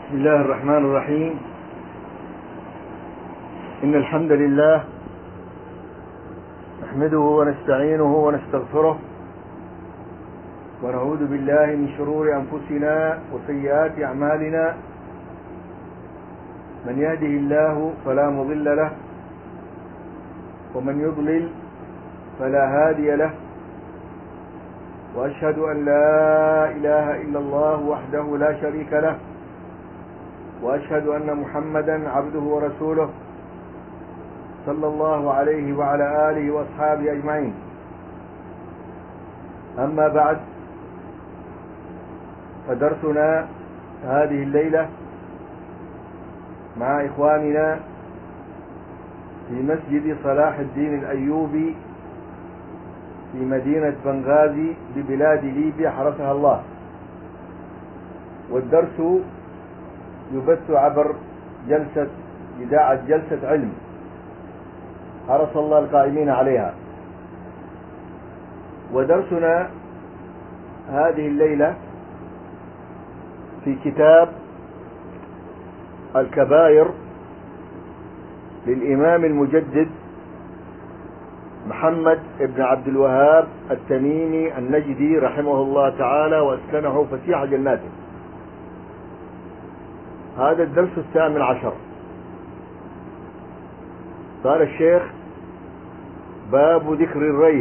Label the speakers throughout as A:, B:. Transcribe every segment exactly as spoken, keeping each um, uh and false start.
A: بسم الله الرحمن الرحيم. إن الحمد لله نحمده ونستعينه ونستغفره ونعوذ بالله من شرور أنفسنا وسيئات أعمالنا. من يهده الله فلا مضل له ومن يضلل فلا هادي له، وأشهد أن لا إله إلا الله وحده لا شريك له، وأشهد أن محمدا عبده ورسوله صلى الله عليه وعلى آله وأصحابه أجمعين. أما بعد، فدرسنا هذه الليلة مع إخواننا في مسجد صلاح الدين الأيوبي في مدينة بنغازي ببلاد ليبيا حرسها الله، والدرس يبث عبر جلسة إذاعة جلسة علم حرس الله القائمين عليها. ودرسنا هذه الليلة في كتاب الكبائر للإمام المجدد محمد بن عبد الوهاب التميمي النجدي رحمه الله تعالى وأسكنه فسيح جناته. هذا الدرس الثامن عشر. قال الشيخ: باب ذكر الريب،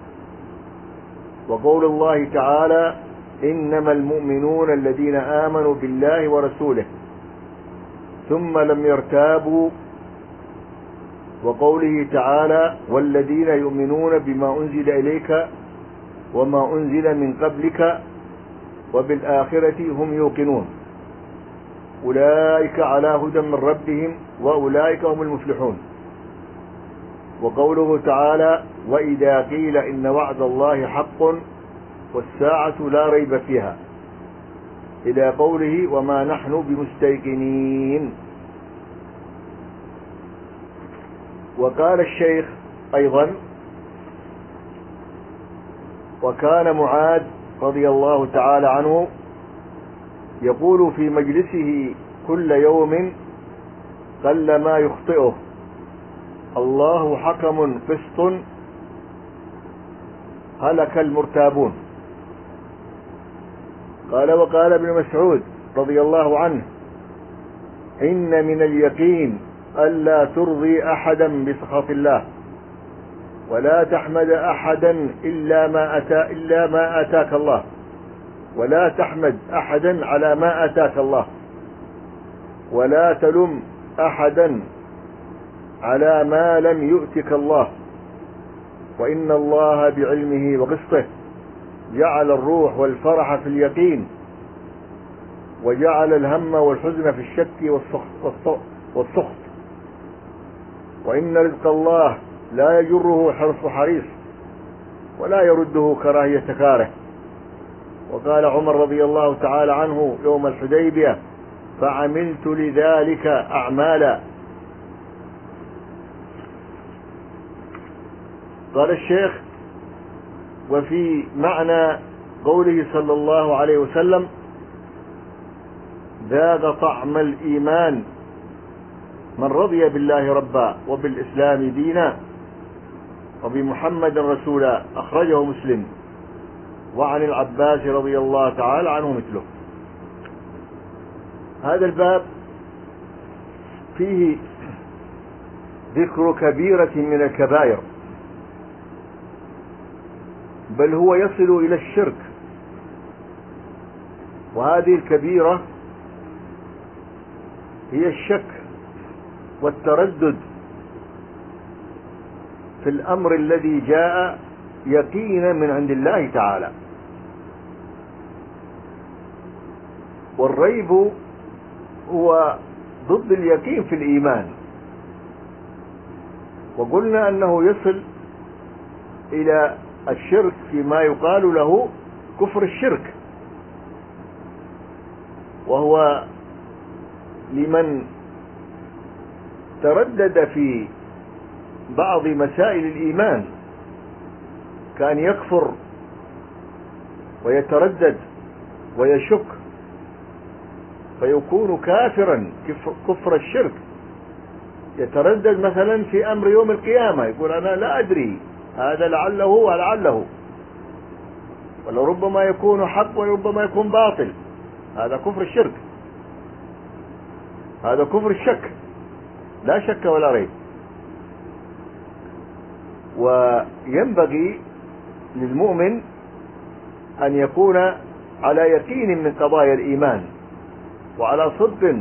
A: وقول الله تعالى: إنما المؤمنون الذين آمنوا بالله ورسوله ثم لم يرتابوا، وقوله تعالى: والذين يؤمنون بما أنزل إليك وما أنزل من قبلك وبالآخرة هم يوقنون أولئك على هدى من ربهم وأولئك هم المفلحون. وقوله تعالى: وإذا قيل إن وعد الله حق والساعة لا ريب فيها، إلى قوله: وما نحن بمستيقنين. وقال الشيخ أيضا: وكان معاذ رضي الله تعالى عنه يقول في مجلسه كل يوم قل ما يخطئه: الله حكم قسط هلك المرتابون. قال: وقال ابن مسعود رضي الله عنه: إن من اليقين ألا ترضي أحدا بسخط الله ولا تحمد أحدا إلا ما أتى إلا ما آتاك الله، ولا تحمد أحدا على ما آتاك الله، ولا تلم أحدا على ما لم يؤتك الله، وإن الله بعلمه وقسطه جعل الروح والفرح في اليقين، وجعل الهم والحزن في الشك والسخط، وإن رزق الله لا يجره حرص حريص ولا يرده كراهية كاره. وقال عمر رضي الله تعالى عنه يوم الحديبية: فعملت لذلك أعمالا. قال الشيخ: وفي معنى قوله صلى الله عليه وسلم: ذاق طعم الإيمان من رضي بالله ربا وبالإسلام دينا وبمحمد رسولا، أخرجه مسلم، وعن العباس رضي الله تعالى عنه مثله. هذا الباب فيه ذكر كبيرة من الكبائر، بل هو يصل إلى الشرك. وهذه الكبيرة هي الشك والتردد في الأمر الذي جاء يقينا من عند الله تعالى. والريب هو ضد اليقين في الإيمان، وقلنا أنه يصل إلى الشرك فيما يقال له كفر الشرك، وهو لمن تردد في بعض مسائل الإيمان، كان يكفر ويتردد ويشك فيكون كافرا كفر الشرك، يتردد مثلا في أمر يوم القيامة، يقول أنا لا أدري، هذا لعله ولعله، ولربما يكون حق وربما يكون باطل، هذا كفر الشرك، هذا كفر الشك، لا شك ولا ريب. وينبغي للمؤمن أن يكون على يقين من قضايا الإيمان، وعلى صدق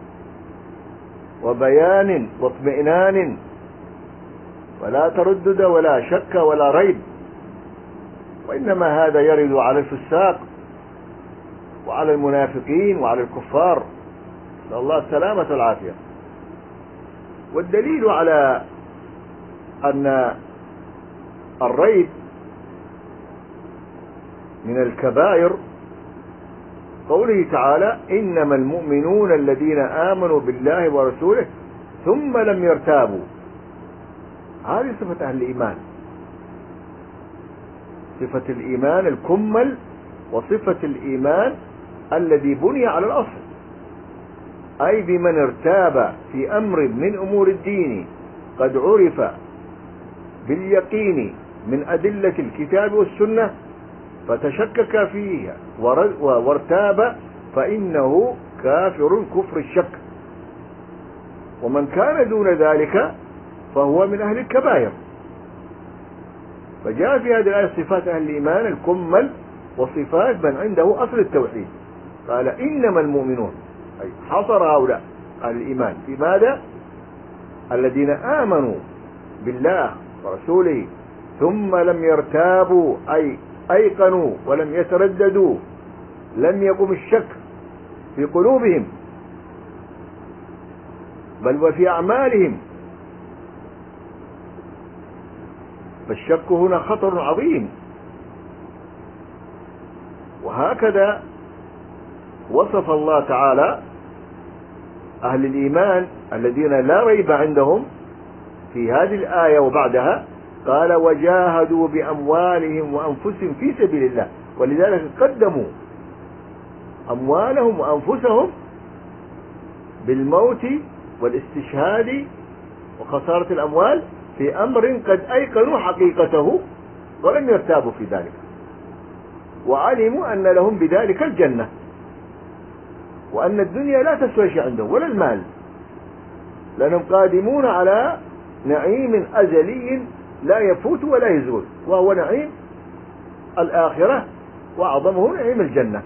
A: وبيان واطمئنان، ولا تردد ولا شك ولا ريب. وإنما هذا يرد على الفساق وعلى المنافقين وعلى الكفار، نسأل الله السلامة والعافية. والدليل على أن الريب من الكبائر قوله تعالى: إنما المؤمنون الذين آمنوا بالله ورسوله ثم لم يرتابوا. هذه صفة أهل الإيمان، صفة الإيمان الكمل، وصفة الإيمان الذي بني على الأصل، أي بمن ارتاب في أمر من أمور الدين قد عرف باليقين من أدلة الكتاب والسنة فتشكك فيها وارتاب، فإنه كافر كفر الشك. ومن كان دون ذلك فهو من أهل الكبائر. فجاء في هذه الآية صفات أهل الإيمان الكمل وصفات من عنده أصل التوحيد. قال: إنما المؤمنون، أي حصر هؤلاء أهل الإيمان في ماذا؟ الذين آمنوا بالله ورسوله ثم لم يرتابوا، أي أيقنوا ولم يترددوا، لم يقم الشك في قلوبهم بل وفي أعمالهم. فالشك هنا خطر عظيم. وهكذا وصف الله تعالى أهل الإيمان الذين لا ريب عندهم في هذه الآية وبعدها، قال: وجاهدوا بأموالهم وأنفسهم في سبيل الله. ولذلك قدموا أموالهم وأنفسهم بالموت والاستشهاد وخسارة الأموال في أمر قد أيقنوا حقيقته ولم يرتابوا في ذلك، وعلموا أن لهم بذلك الجنة، وأن الدنيا لا تسوى شيء عندهم ولا المال، لأنهم قادمون على نعيم أزلي لا يفوت ولا يزول، وهو نعيم الآخرة، وأعظمه نعيم الجنة.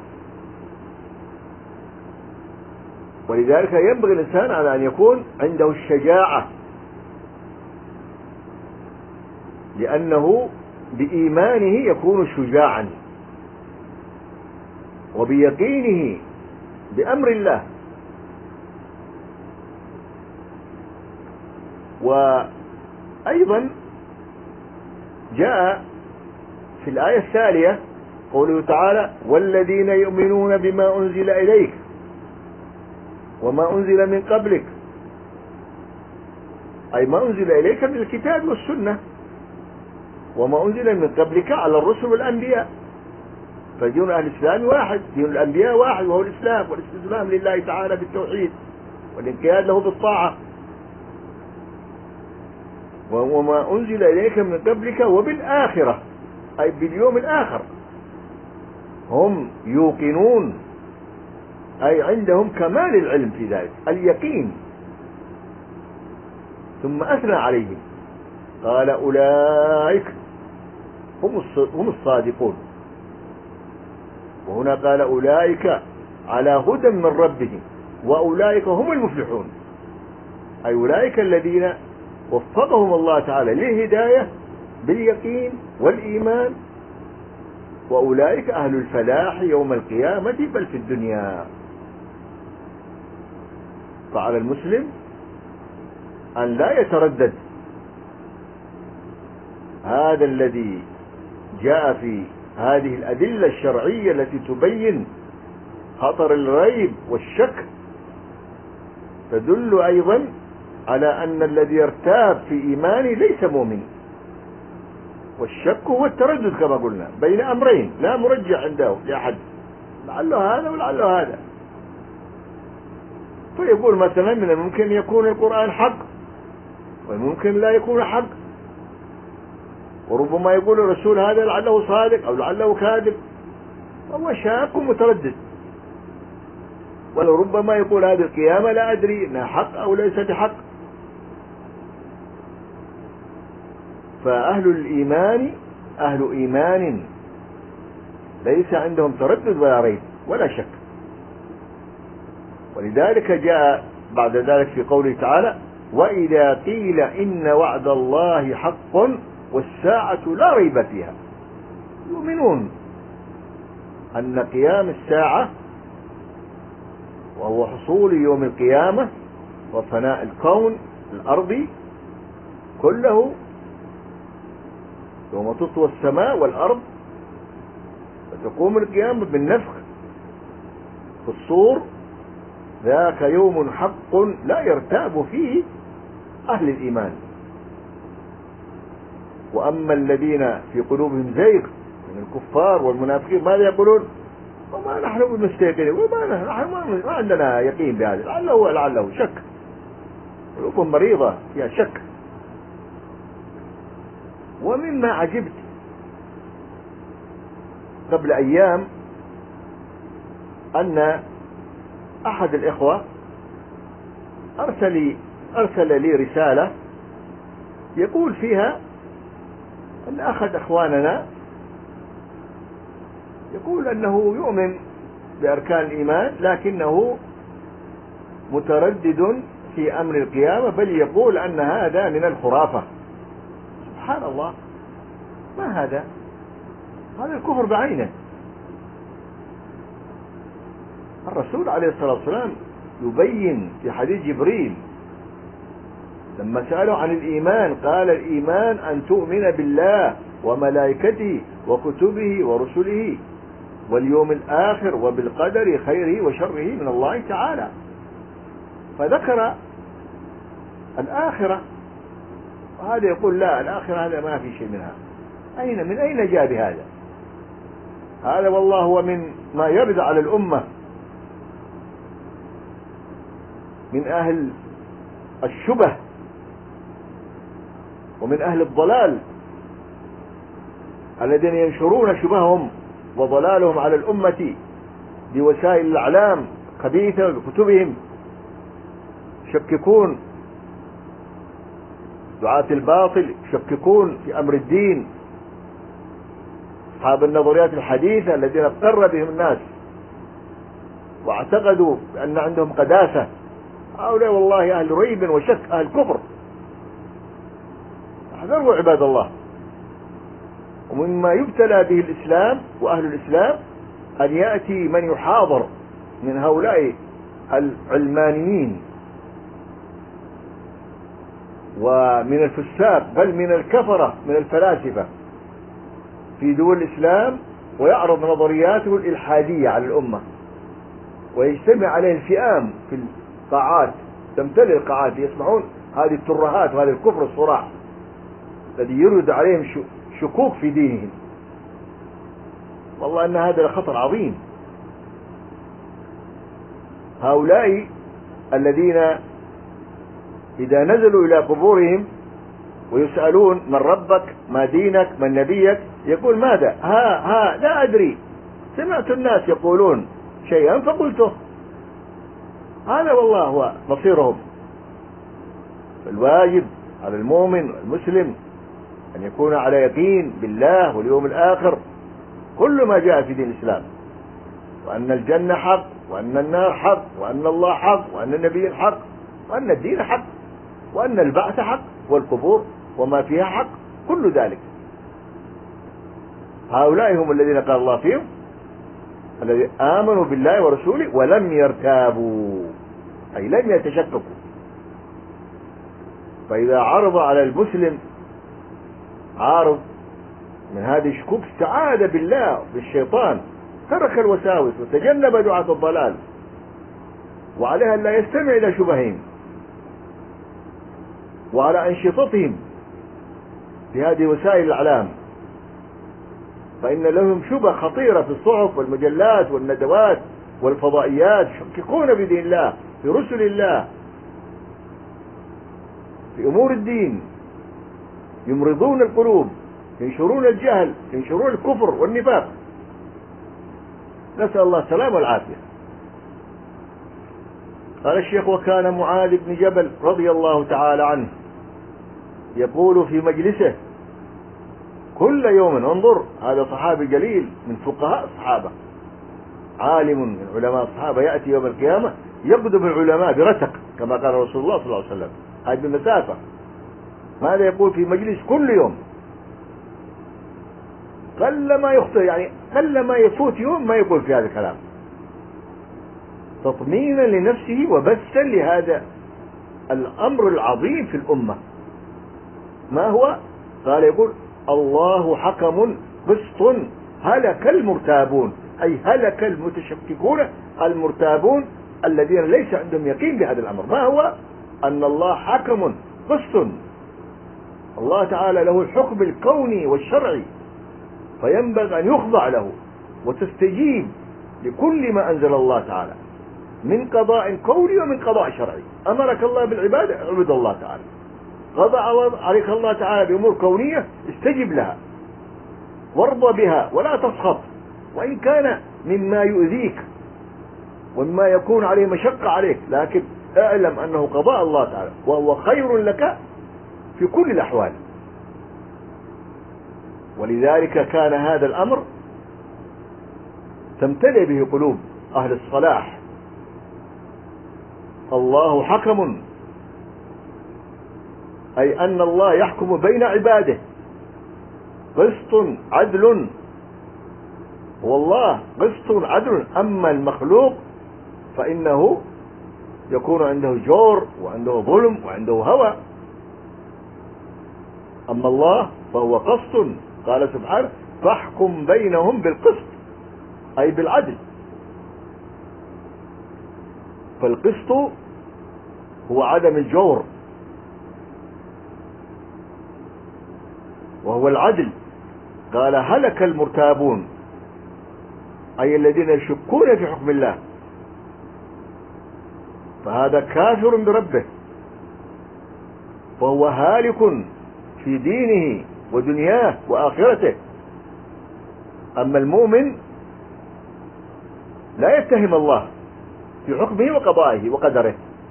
A: ولذلك ينبغي الإنسان على أن يكون عنده الشجاعة، لأنه بإيمانه يكون شجاعا، وبيقينه بأمر الله. وأيضا جاء في الآية التالية قوله تعالى: والذين يؤمنون بما أنزل إليك وما أنزل من قبلك، أي ما أنزل إليك من الكتاب والسنة، وما أنزل من قبلك على الرسل والأنبياء. فدين أهل الإسلام واحد، دين الأنبياء واحد، وهو الإسلام، والاستسلام لله تعالى بالتوحيد والانقياد له بالطاعة. وما أنزل إليك من قبلك وبالآخرة، أي باليوم الآخر، هم يوقنون، أي عندهم كمال العلم في ذلك، اليقين. ثم أثنى عليهم قال: أولئك هم الصادقون. وهنا قال: أولئك على هدى من ربهم وأولئك هم المفلحون، أي أولئك الذين وفقهم الله تعالى للهداية باليقين والإيمان، وأولئك أهل الفلاح يوم القيامة بل في الدنيا. فعلى المسلم أن لا يتردد. هذا الذي جاء في هذه الأدلة الشرعية التي تبين خطر الريب والشك تدل أيضا على أن الذي يرتاب في إيمانه ليس مؤمن. والشك هو التردد كما قلنا بين أمرين لا مرجع عنده لأحد، لعله هذا ولعله هذا. فيقول مثلا من الممكن يكون القرآن حق وممكن لا يكون حق، وربما يقول الرسول هذا لعله صادق أو لعله كاذب، هو شاك ومتردد. ولربما يقول هذه القيامة لا أدري إنها حق أو ليست حق. فأهل الإيمان أهل إيمان ليس عندهم تردد ولا ريب ولا شك. ولذلك جاء بعد ذلك في قوله تعالى: وإذا قيل إن وعد الله حق والساعة لا ريب فيها، يؤمنون أن قيام الساعة وهو حصول يوم القيامة وفناء الكون الأرضي كله يوم تطوى السماء والأرض وتقوم القيامة بالنفخ في الصور، ذاك يوم حق لا يرتاب فيه أهل الإيمان. وأما الذين في قلوبهم زيغ من الكفار والمنافقين ماذا يقولون؟ وما نحن بمستيقنين، وما نحن ما عندنا يقين بهذا، لعله لعله شك، قلوبهم مريضة فيها شك. ومما عجبت قبل أيام أن أحد الإخوة أرسل لي أرسل لي رسالة يقول فيها أن أحد أخواننا يقول أنه يؤمن بأركان الإيمان لكنه متردد في أمر القيامة، بل يقول أن هذا من الخرافة. سبحان الله، ما هذا؟ هذا الكفر بعينه. الرسول عليه الصلاة والسلام يبين في حديث جبريل لما سألوا عن الإيمان قال: الإيمان أن تؤمن بالله وملائكته وكتبه ورسله واليوم الآخر وبالقدر خيره وشره من الله تعالى. فذكر الآخرة، وهذا يقول لا، الآخرة هذا ما في شيء منها. أين من أين جاء بهذا؟ هذا والله هو من ما يرد على الأمة من أهل الشبه ومن أهل الضلال الذين ينشرون شبههم وضلالهم على الأمة بوسائل الإعلام خبيثة بكتبهم، يشككون دعاة الباطل، يشككون في أمر الدين، أصحاب النظريات الحديثة الذين اضطر بهم الناس واعتقدوا أن عندهم قداسة. هؤلاء والله أهل ريب وشك، أهل كفر. احذروا عباد الله. ومما يبتلى به الإسلام وأهل الإسلام أن يأتي من يحاضر من هؤلاء العلمانيين ومن الفساق بل من الكفرة من الفلاسفة في دول الإسلام ويعرض نظرياته الإلحادية على الأمة، ويجتمع عليه الفئام في القاعات، تمتلئ القاعات يسمعون هذه الترهات وهذا الكفر الصراح الذي يرد عليهم شكوك في دينهم. والله أن هذا خطر عظيم. هؤلاء الذين إذا نزلوا إلى قبورهم ويسألون من ربك ما دينك من نبيك، يقول ماذا؟ ها ها لا أدري، سمعت الناس يقولون شيئا فقلته. هذا والله هو مصيرهم. الواجب على المؤمن والمسلم أن يكون على يقين بالله واليوم الآخر كل ما جاء في دين الإسلام، وأن الجنة حق وأن النار حق وأن الله حق وأن النبي حق وأن الدين حق وأن البعث حق والقبور وما فيها حق، كل ذلك. هؤلاء هم الذين قال الله فيهم الذين آمنوا بالله ورسوله ولم يرتابوا، أي لم يتشككوا. فإذا عرض على المسلم عارض من هذه الشكوك استعاذ بالله بالشيطان، ترك الوساوس وتجنب دعاة الضلال، وعليها أن لا يستمع إلى شبههم وعلى أنشطتهم في هذه وسائل الإعلام، فإن لهم شبه خطيرة في الصحف والمجلات والندوات والفضائيات، يشككون بدين الله في رسل الله في أمور الدين، يمرضون القلوب، ينشرون الجهل، ينشرون الكفر والنفاق. نسأل الله السلامة والعافية. قال الشيخ: وكان معاذ بن جبل رضي الله تعالى عنه يقول في مجلسه كل يوم، انظر هذا صحابي جليل من فقهاء الصحابة، عالم من علماء الصحابة، يأتي يوم القيامة يقدم العلماء برتق كما قال رسول الله صلى الله عليه وسلم، هذه المسافة. ماذا يقول في مجلس كل يوم؟ قل ما يخطئ، يعني قل ما يفوت يوم ما يقول في هذا الكلام، تطمينا لنفسه وبثا لهذا الأمر العظيم في الأمة. ما هو؟ قال يقول: الله حكم قسط هلك المرتابون، أي هلك المتشككون المرتابون الذين ليس عندهم يقين بهذا الأمر. ما هو؟ أن الله حكم قسط، الله تعالى له الحكم الكوني والشرعي، فينبغي أن يخضع له وتستجيب لكل ما أنزل الله تعالى من قضاء كوني ومن قضاء شرعي. أمرك الله بالعبادة، اعبد الله تعالى. قضى عليك الله تعالى بأمور كونية، استجب لها وارضى بها ولا تسخط، وإن كان مما يؤذيك ومما يكون عليه مشقة عليك، لكن اعلم أنه قضاء الله تعالى وهو خير لك في كل الأحوال. ولذلك كان هذا الأمر تمتلئ به قلوب أهل الصلاح. الله حكم، أي أن الله يحكم بين عباده، قسط عدل، والله قسط عدل. أما المخلوق فإنه يكون عنده جور وعنده ظلم وعنده هوى، أما الله فهو قسط. قال سبحانه: فاحكم بينهم بالقسط، أي بالعدل. فالقسط هو عدم الجور، وهو العدل. قال: هلك المرتابون، أي الذين يشكون في حكم الله، فهذا كافر بربه، فهو هالك في دينه ودنياه وآخرته. أما المؤمن لا يتهم الله في حكمه وقضائه وقدره،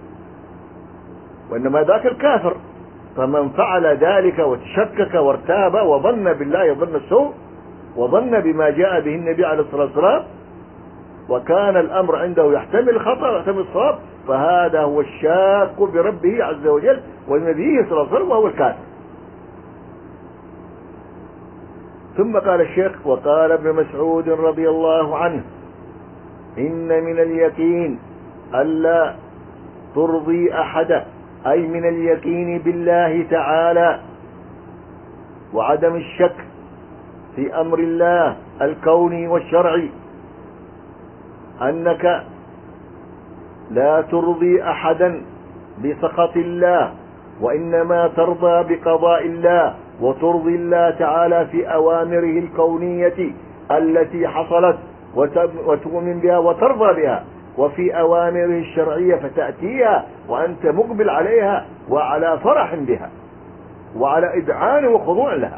A: وإنما ذاك الكافر. فمن فعل ذلك وتشكك وارتاب وظن بالله ظن السوء، وظن بما جاء به النبي عليه الصلاة والسلام، وكان الأمر عنده يحتمل الخطأ ويحتمل الصواب، فهذا هو الشاك بربه عز وجل ونبيه صلى الله عليه وسلم، وهو الكافر. ثم قال الشيخ: وقال ابن مسعود رضي الله عنه: إن من اليقين ألا ترضي أحدا، أي من اليقين بالله تعالى وعدم الشك في أمر الله الكوني والشرعي، أنك لا ترضي أحدا بسخط الله، وإنما ترضى بقضاء الله، وترضي الله تعالى في أوامره الكونية التي حصلت وتؤمن بها وترضى بها، وفي أوامره الشرعية فتأتيها وأنت مقبل عليها وعلى فرح بها وعلى إذعان وخضوع لها.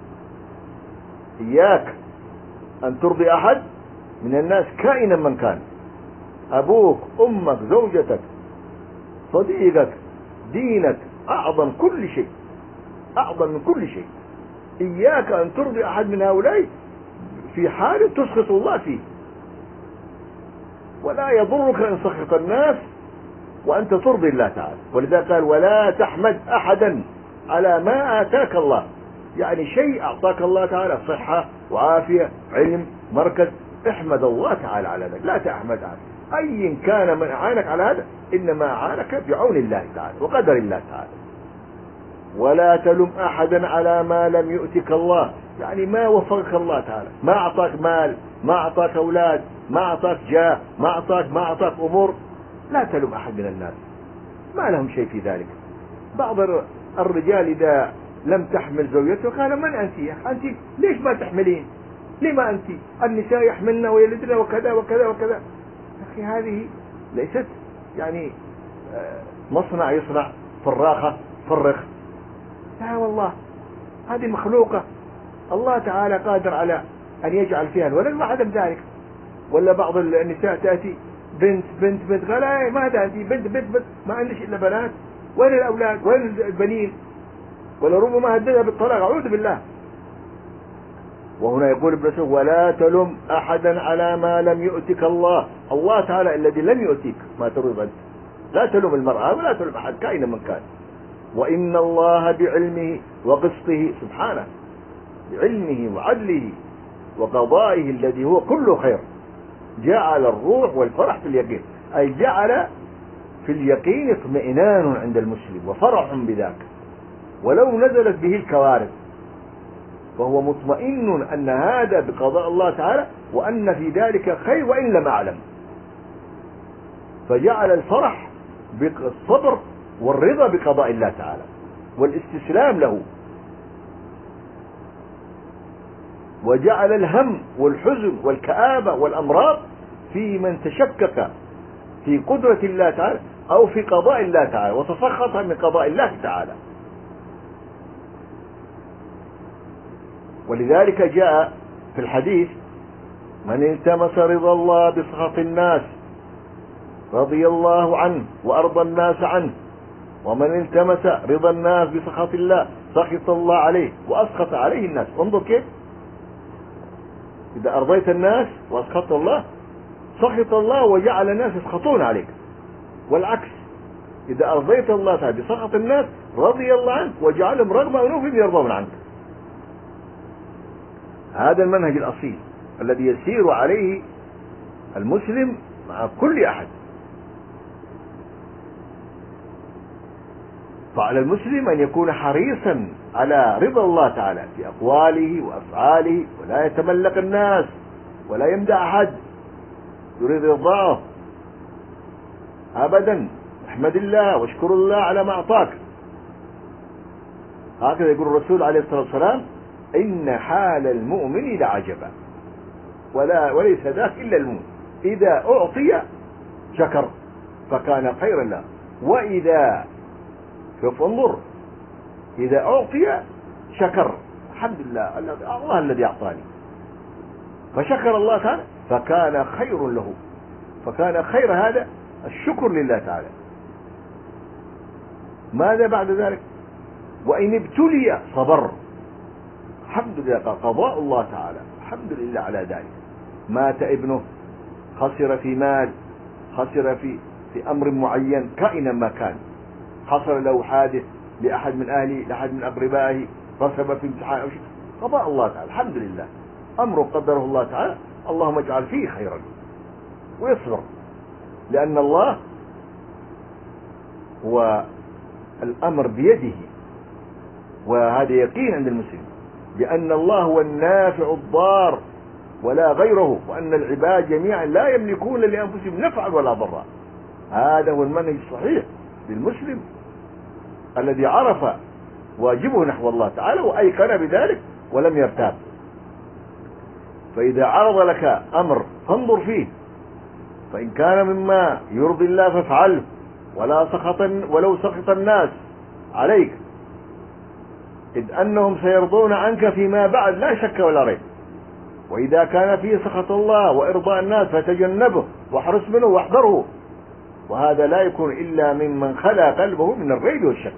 A: إياك أن ترضي أحد من الناس كائنا من كان، أبوك، أمك، زوجتك، صديقك، دينك، أعظم كل شيء، أعظم من كل شيء. إياك أن ترضي أحد من هؤلاء في حال تسخط الله فيه. ولا يضرك أن سخط الناس وأنت ترضي الله تعالى. ولذا قال: ولا تحمد أحدا على ما آتاك الله، يعني شيء أعطاك الله تعالى، صحة وعافية، علم، مركز، احمد الله تعالى على ذلك، لا تحمد أحد أي كان من أعانك على هذا، إنما أعانك بعون الله تعالى وقدر الله تعالى. ولا تلم أحدا على ما لم يؤتك الله، يعني ما وفقك الله تعالى، ما أعطاك مال، ما أعطاك أولاد، ما أعطاك جاه، ما أعطاك ما أعطاك أمور، لا تلم أحد من الناس، ما لهم شيء في ذلك. بعض الرجال إذا لم تحمل زوجته قال: من أنت يا أخي؟ أنت ليش ما تحملين؟ لما أنت؟ النساء يحملن ويلدن وكذا وكذا وكذا. أخي هذه ليست يعني مصنع يصنع فراخة فرخ، لا والله هذه مخلوقة، الله تعالى قادر على أن يجعل فيها الولد وعدم ذلك. ولا بعض النساء تأتي بنت بنت بنت قال ايه ما تأتي بنت بنت بنت ما عندش إلا بنات، وين الأولاد وين البنين؟ ولا ربما هددها بالطلاق، أعوذ بالله. وهنا يقول ابن مسعود ولا تلم أحدا على ما لم يؤتك الله، الله تعالى الذي لم يؤتيك ما تريد أنت، لا تلوم المرأة ولا تلوم أحد كائنا من كان. وإن الله بعلمه وقسطه سبحانه، بعلمه وعدله وقضائه الذي هو كل خير جعل الروح والفرح في اليقين، أي جعل في اليقين اطمئنان عند المسلم وفرح بذاك، ولو نزلت به الكوارث فهو مطمئن أن هذا بقضاء الله تعالى وأن في ذلك خير وإن لم أعلم. فجعل الفرح بالصبر والرضا بقضاء الله تعالى والاستسلام له، وجعل الهم والحزن والكآبة والأمراض في من تشكك في قدرة الله تعالى أو في قضاء الله تعالى وتسخط من قضاء الله تعالى. ولذلك جاء في الحديث من التمس رضا الله بسخط الناس رضي الله عنه وأرضى الناس عنه، ومن التمس رضا الناس بسخط الله سخط الله عليه وأسخط عليه الناس. انظر كيف، إذا أرضيت الناس وأسخطت الله سخط الله وجعل الناس يسخطون عليك، والعكس إذا أرضيت الله تعالى بسخط الناس رضي الله عنك وجعلهم رغم أنوفهم يرضون عنك. هذا المنهج الأصيل الذي يسير عليه المسلم مع كل أحد. فعلى المسلم أن يكون حريصا على رضا الله تعالى في أقواله وأفعاله، ولا يتملق الناس ولا يمدح أحد، يريد رضاه أبدا. احمد الله واشكر الله على ما أعطاك. هكذا يقول الرسول عليه الصلاة والسلام إن حال المؤمن لعجبا ولا وليس ذاك إلا المؤمن إذا أعطي شكر فكان خيرا له، وإذا شوف انظر إذا أعطي شكر الحمد لله الله الذي أعطاني فشكر الله تعالى فكان خير له، فكان خير هذا الشكر لله تعالى. ماذا بعد ذلك؟ وإن ابتلي صبر، الحمد لله قضاء الله تعالى الحمد لله على ذلك. مات ابنه، خسر في مال، خسر في في أمر معين كائنا ما كان، حصل له حادث لأحد من أهله لأحد من أقربائه، رسب في امتحان أو شيء، قضاء الله تعالى الحمد لله أمره قدره الله تعالى، اللهم اجعل فيه خيرا، ويصبر لأن الله هو الأمر بيده، وهذا يقين عند المسلم بأن الله هو النافع الضار ولا غيره، وأن العباد جميعا لا يملكون لأنفسهم نفعا ولا ضرا. هذا هو المنهج الصحيح للمسلم الذي عرف واجبه نحو الله تعالى وأيقن بذلك ولم يرتاب. فإذا عرض لك أمر فانظر فيه، فإن كان مما يرضي الله فافعله ولا سخط ولو سخط الناس عليك، إذ أنهم سيرضون عنك فيما بعد لا شك ولا ريب. وإذا كان فيه سخط الله وإرضاء الناس فتجنبه واحرص منه واحذره، وهذا لا يكون إلا ممن خلى قلبه من الريب والشك.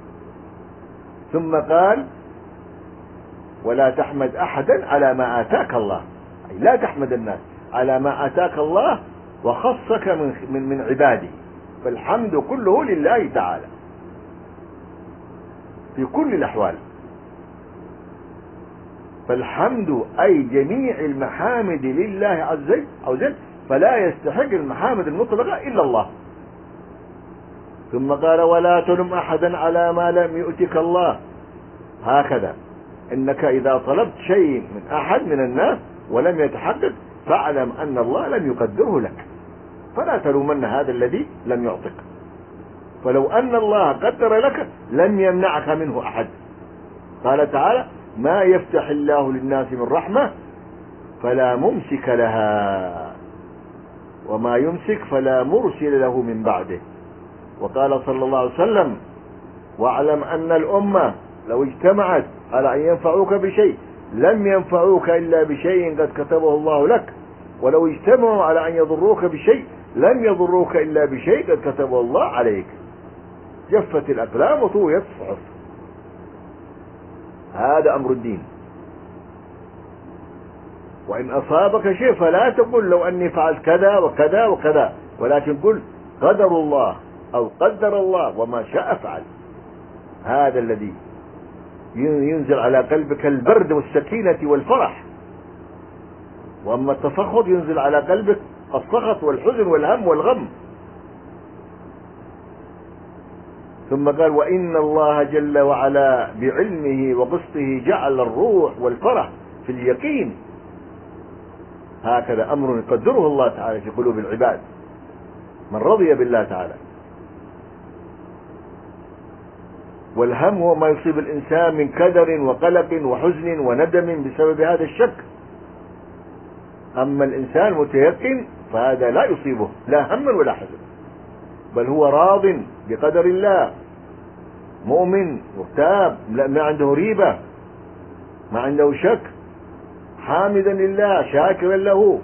A: ثم قال ولا تحمد أحدا على ما آتاك الله، أي لا تحمد الناس على ما آتاك الله وخصك من, من, من عباده، فالحمد كله لله تعالى في كل الأحوال. فالحمد أي جميع المحامد لله عز وجل، فلا يستحق المحامد المطلقة إلا الله. ثم قال ولا تلم أحدا على ما لم يؤتك الله، هكذا إنك إذا طلبت شيء من أحد من الناس ولم يتحقق فاعلم أن الله لم يقدره لك، فلا تلومن هذا الذي لم يعطك، فلو أن الله قدر لك لم يمنعك منه أحد. قال تعالى ما يفتح الله للناس من رحمة فلا ممسك لها وما يمسك فلا مرسل له من بعده. وقال صلى الله عليه وسلم: واعلم أن الأمة لو اجتمعت على أن ينفعوك بشيء لم ينفعوك إلا بشيء قد كتبه الله لك، ولو اجتمعوا على أن يضروك بشيء لم يضروك إلا بشيء قد كتبه الله عليك. جفت الأقلام وطويت الصحف. هذا أمر الدين. وإن أصابك شيء فلا تقل لو أني فعلت كذا وكذا وكذا، ولكن قل قدر الله أو قدر الله وما شاء فعل. هذا الذي ينزل على قلبك البرد والسكينة والفرح. وأما التفخذ ينزل على قلبك السخط والحزن والهم والغم. ثم قال: وإن الله جل وعلا بعلمه وقسطه جعل الروح والفرح في اليقين. هكذا أمر يقدره الله تعالى في قلوب العباد من رضي بالله تعالى. والهم هو ما يصيب الإنسان من كدر وقلق وحزن وندم بسبب هذا الشك. أما الإنسان متيقن فهذا لا يصيبه لا هم ولا حزن، بل هو راض بقدر الله، مؤمن مرتاب، ما عنده ريبة، ما عنده شك، حامدا لله شاكرا له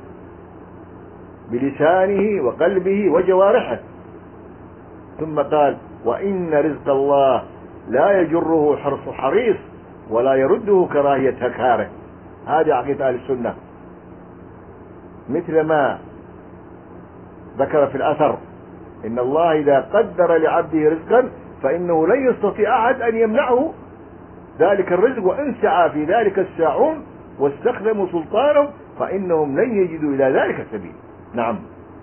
A: بلسانه وقلبه وجوارحه. ثم قال: وإن رزق الله لا يجره حرص حريص ولا يرده كراهية كاره. هذه عقيدة أهل السنة، مثل ما ذكر في الأثر: إن الله إذا قدر لعبده رزقا فإنه لن يستطيع أحد أن يمنعه ذلك الرزق، وإن سعى في ذلك الساعون واستخدموا سلطانهم فإنهم لن يجدوا إلى ذلك السبيل. نعم.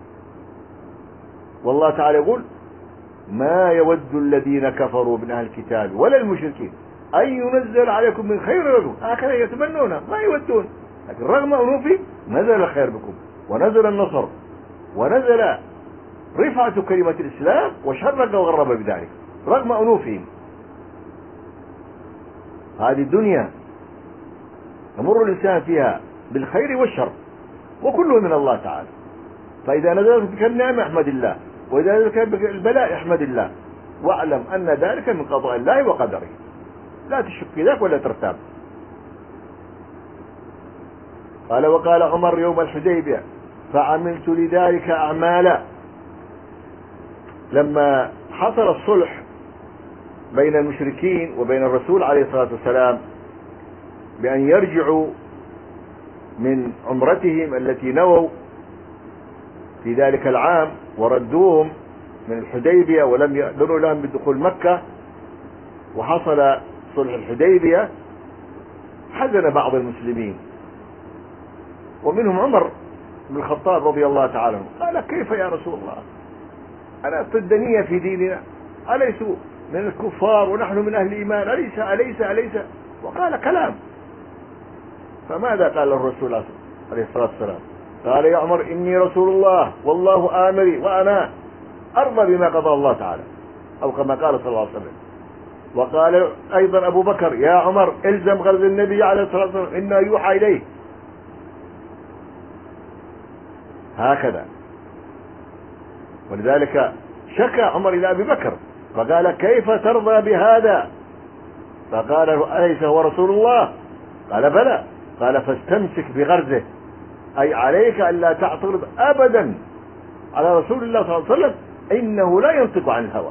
A: والله تعالى يقول: ما يود الذين كفروا من أهل الكتاب ولا المشركين أن ينزل عليكم من خير رزق. هكذا يتمنون، ما يودون، لكن رغم أنوفهم نزل الخير بكم ونزل النصر ونزل رفعة كلمة الإسلام وشرق وغرب بذلك رغم أنوفهم. هذه الدنيا يمر الإنسان فيها بالخير والشر وكله من الله تعالى. فإذا نزلت بك النعمة احمد الله، وإذا نزلت بك البلاء احمد الله، واعلم أن ذلك من قضاء الله وقدره، لا تشك في ذلك ولا ترتاب. قال: وقال عمر يوم الحديبية: فعملت لذلك أعمالا. لما حصل الصلح بين المشركين وبين الرسول عليه الصلاة والسلام بأن يرجعوا من عمرتهم التي نووا في ذلك العام، وردوهم من الحديبية ولم يأذنوا لهم بدخول مكة، وحصل صلح الحديبية، حزن بعض المسلمين ومنهم عمر بن الخطاب رضي الله تعالى عنه. قال: كيف يا رسول الله؟ أنا ضدنية في ديننا، أليسوا من الكفار ونحن من أهل الإيمان؟ أليس أليس أليس وقال كلام. فماذا قال الرسول عليه الصلاة والسلام؟ قال: يا عمر إني رسول الله والله آمري وأنا أرضى بما قضى الله تعالى، أو كما قال صلى الله عليه وسلم. وقال أيضا أبو بكر: يا عمر إلزم غرض النبي عليه الصلاة والسلام إنه يوحى إليه. هكذا. ولذلك شكى عمر إلى أبي بكر فقال: كيف ترضى بهذا؟ فقال: أليس هو رسول الله؟ قال: بلى. قال: فاستمسك بغرزه، أي عليك أن لا تعترض أبدا على رسول الله صلى الله عليه وسلم، إنه لا ينطق عن الهوى.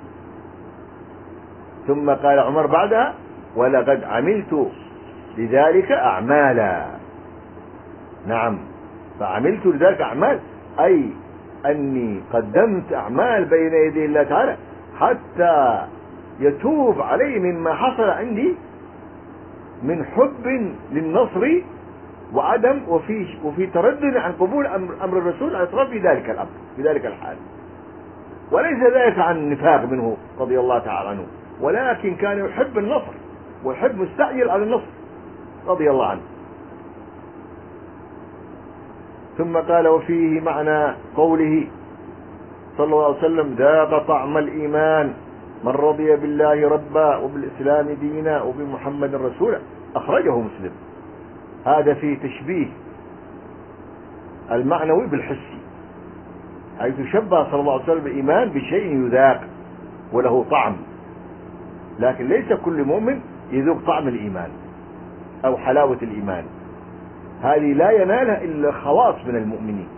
A: ثم قال عمر بعدها: ولقد عملت لذلك أعمالا. نعم، فعملت لذلك أعمال، أي أني قدمت أعمال بين يدي الله تعالى حتى يتوب علي مما حصل عندي من حب للنصر وعدم وفي وفي تردد عن قبول أمر, أمر الرسول عليه الصلاة والسلام في ذلك الأمر في ذلك الحال. وليس ذلك عن نفاق منه رضي الله تعالى عنه، ولكن كان يحب النصر ويحب مستعجل على النصر رضي الله عنه. ثم قال: وفيه معنى قوله صلى الله عليه وسلم: ذاق طعم الإيمان من رضي بالله ربا وبالإسلام دينا وبمحمد رسولا. أخرجه مسلم. هذا فيه تشبيه المعنوي بالحسي، حيث شبه صلى الله عليه وسلم الإيمان بشيء يذاق وله طعم، لكن ليس كل مؤمن يذوق طعم الإيمان أو حلاوة الإيمان، هذه لا ينالها إلا خواص من المؤمنين.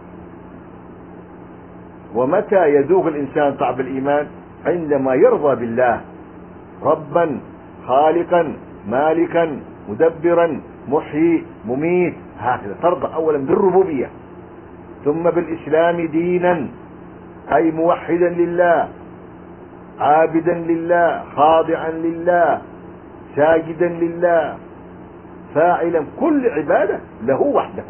A: ومتى يذوق الإنسان طعم الإيمان؟ عندما يرضى بالله ربا خالقا مالكا مدبرا محيي مميت، هكذا ترضى أولا بالربوبية، ثم بالإسلام دينا أي موحدا لله عابدا لله خاضعا لله ساجدا لله فاعلا كل عبادة له وحده،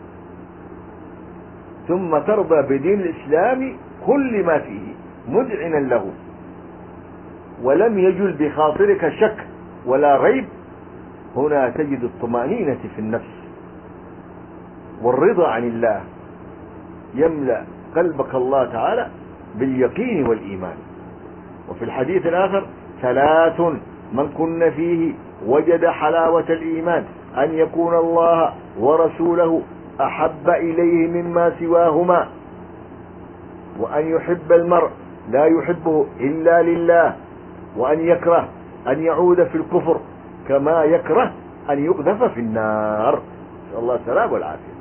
A: ثم ترضى بدين الإسلام كل ما فيه مذعنا له، ولم يجل بخاطرك شك ولا ريب، هنا تجد الطمأنينة في النفس والرضا عن الله، يملأ قلبك الله تعالى باليقين والإيمان. وفي الحديث الآخر: ثلاث من كن فيه وجد حلاوة الإيمان، أن يكون الله ورسوله أحب إليه مما سواهما، وأن يحب المرء لا يحبه إلا لله، وأن يكره أن يعود في الكفر كما يكره أن يقذف في النار، نسأل الله السلامة والعافية.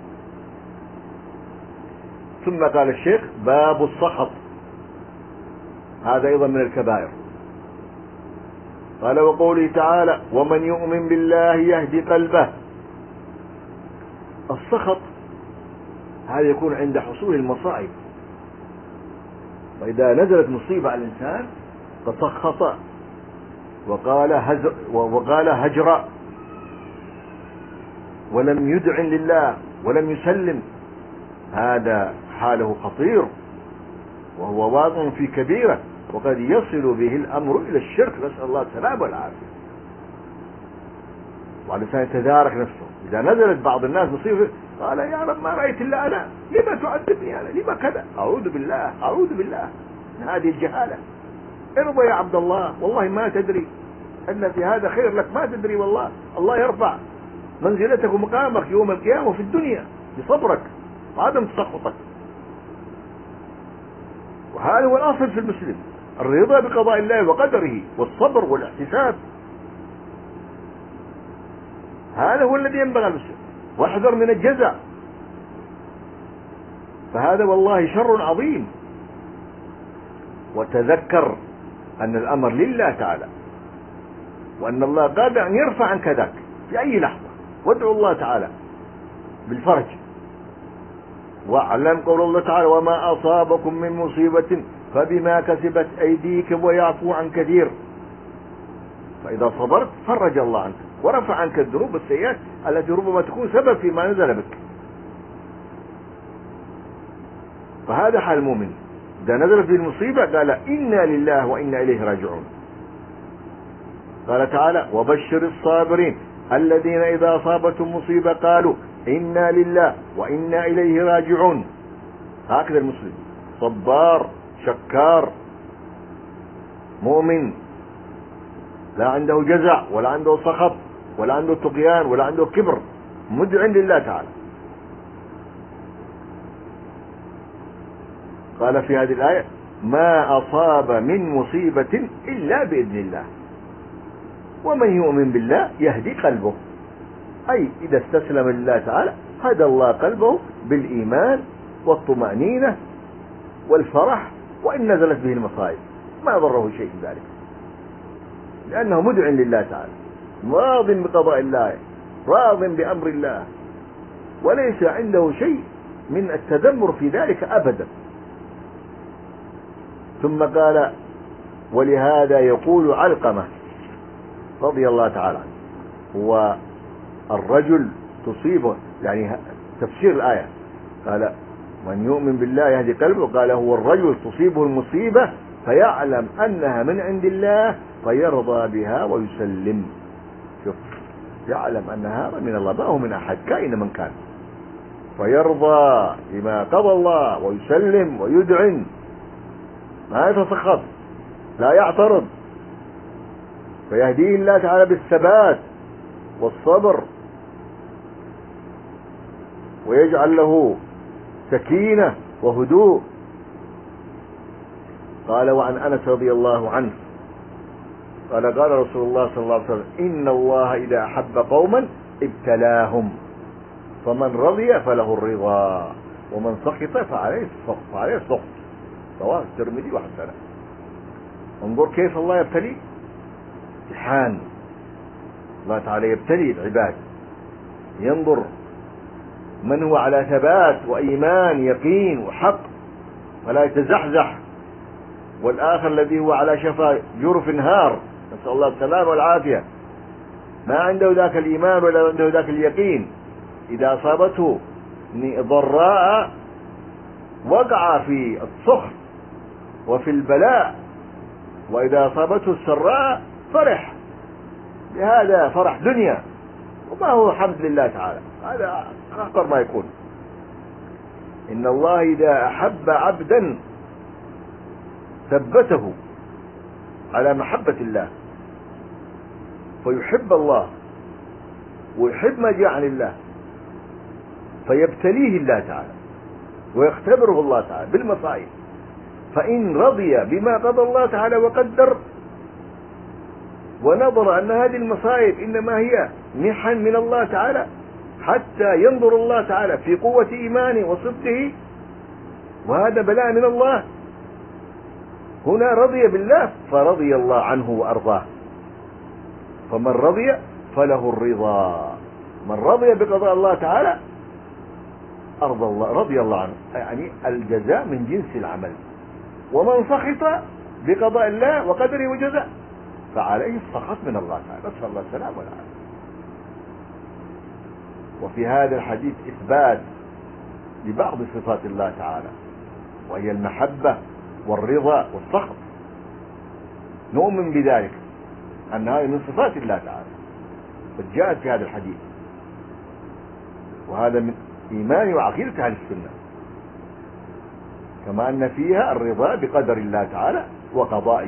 A: ثم قال الشيخ: باب السخط، هذا أيضا من الكبائر. قال: وقوله تعالى: ومن يؤمن بالله يهدي قلبه. السخط هذا يكون عند حصول المصائب، وإذا نزلت مصيبة على الإنسان تسخط وقال هزر وقال هجر، ولم يدعن لله ولم يسلم، هذا حاله خطير وهو واقع في كبيرة، وقد يصل به الأمر إلى الشرك، نسأل الله السلامة والعافية. والإنسان يتدارك نفسه، إذا نزلت بعض الناس مصيبة قال: يا رب ما رأيت إلا أنا، لما تعذبني أنا، لما كذا، أعوذ بالله أعوذ بالله من هذه الجهالة. ارضى يا عبد الله، والله ما تدري أن في هذا خير لك، ما تدري، والله الله يرفع منزلتك ومقامك يوم القيامة في الدنيا بصبرك وعدم تسخطك. وهذا هو الأصل في المسلم، الرضا بقضاء الله وقدره والصبر والاحتساب، هذا هو الذي ينبغي المسلم. واحذر من الجزع، فهذا والله شر عظيم. وتذكر أن الأمر لله تعالى، وأن الله قادر أن يرفع عنك ذاك في أي لحظة، وادعو الله تعالى بالفرج. واعلم قول الله تعالى: وما أصابكم من مصيبة فبما كسبت أيديكم ويعفو عن كثير. فإذا صبرت فرج الله عنك ورفع عنك الذنوب والسيئات التي ربما تكون سبب فيما نزل بك. فهذا حال المؤمن، إذا نزل في المصيبة قال: إنا لله وإنا إليه راجعون. قال تعالى: وبشر الصابرين الذين إذا أصابتهم مصيبة قالوا إنا لله وإنا إليه راجعون. هكذا المسلم، صبار شكار مؤمن، لا عنده جزع ولا عنده سخط ولا عنده طغيان ولا عنده كبر، مدعٍ لله تعالى. قال في هذه الآية: ما أصاب من مصيبة إلا بإذن الله، ومن يؤمن بالله يهدي قلبه، أي إذا استسلم لله تعالى هدى الله قلبه بالإيمان والطمأنينة والفرح، وإن نزلت به المصائب ما ضره شيء في ذلك، لأنه مدع لله تعالى، راض بقضاء الله، راض بأمر الله، وليس عنده شيء من التذمر في ذلك أبدا. ثم قال: ولهذا يقول علقمة رضي الله تعالى عنه: هو الرجل تصيبه، يعني تفسير الآية، قال: من يؤمن بالله يهدي قلبه، قال: هو الرجل تصيبه المصيبة فيعلم أنها من عند الله فيرضى بها ويسلم. شوف، يعلم أنها من الله، ما هو من أحد كائن من كان، فيرضى بما قضى الله ويسلم ويدعن، ما يتسخط لا يعترض، فيهديه الله تعالى بالثبات والصبر، ويجعل له سكينة وهدوء قال وعن أنس رضي الله عنه قال قال رسول الله صلى الله عليه وسلم إن الله إذا أحب قوما ابتلاهم فمن رضي فله الرضا ومن سخط فعليه السخط فعليه السخط. رواه الترمذي وحسنه. انظر كيف الله يبتلي، امتحان الله تعالى يبتلي العباد، ينظر من هو على ثبات وإيمان يقين وحق ولا يتزحزح، والآخر الذي هو على شفا جرف نهار، نسأل الله السلامة والعافية، ما عنده ذاك الإيمان ولا عنده ذاك اليقين، إذا أصابته ضراء وقع في السخط وفي البلاء، وإذا أصابته السراء فرح، لهذا فرح دنيا وما هو حمد لله تعالى، هذا أخطر ما يكون. إن الله إذا أحب عبدا ثبته على محبة الله، فيحب الله ويحب ما جاء عن الله، فيبتليه الله تعالى ويختبره الله تعالى بالمصائب، فإن رضي بما قضى الله تعالى وقدر ونظر أن هذه المصائب إنما هي محن من الله تعالى حتى ينظر الله تعالى في قوة إيمانه وصدقه، وهذا بلاء من الله، هنا رضي بالله فرضي الله عنه وأرضاه. فمن رضي فله الرضا، من رضي بقضاء الله تعالى أرضى الله رضي الله عنه، يعني الجزاء من جنس العمل. ومن سخط بقضاء الله وقدره وجزاء فعليه السخط من الله تعالى، نسأل الله السلامة والعافية. وفي هذا الحديث إثبات لبعض صفات الله تعالى، وهي المحبة والرضا والسخط، نؤمن بذلك أن هذه من صفات الله تعالى قد جاءت في هذا الحديث، وهذا من إيمان وعقيدة أهل السنة، كما أن فيها الرضا بقدر الله تعالى وقضائه،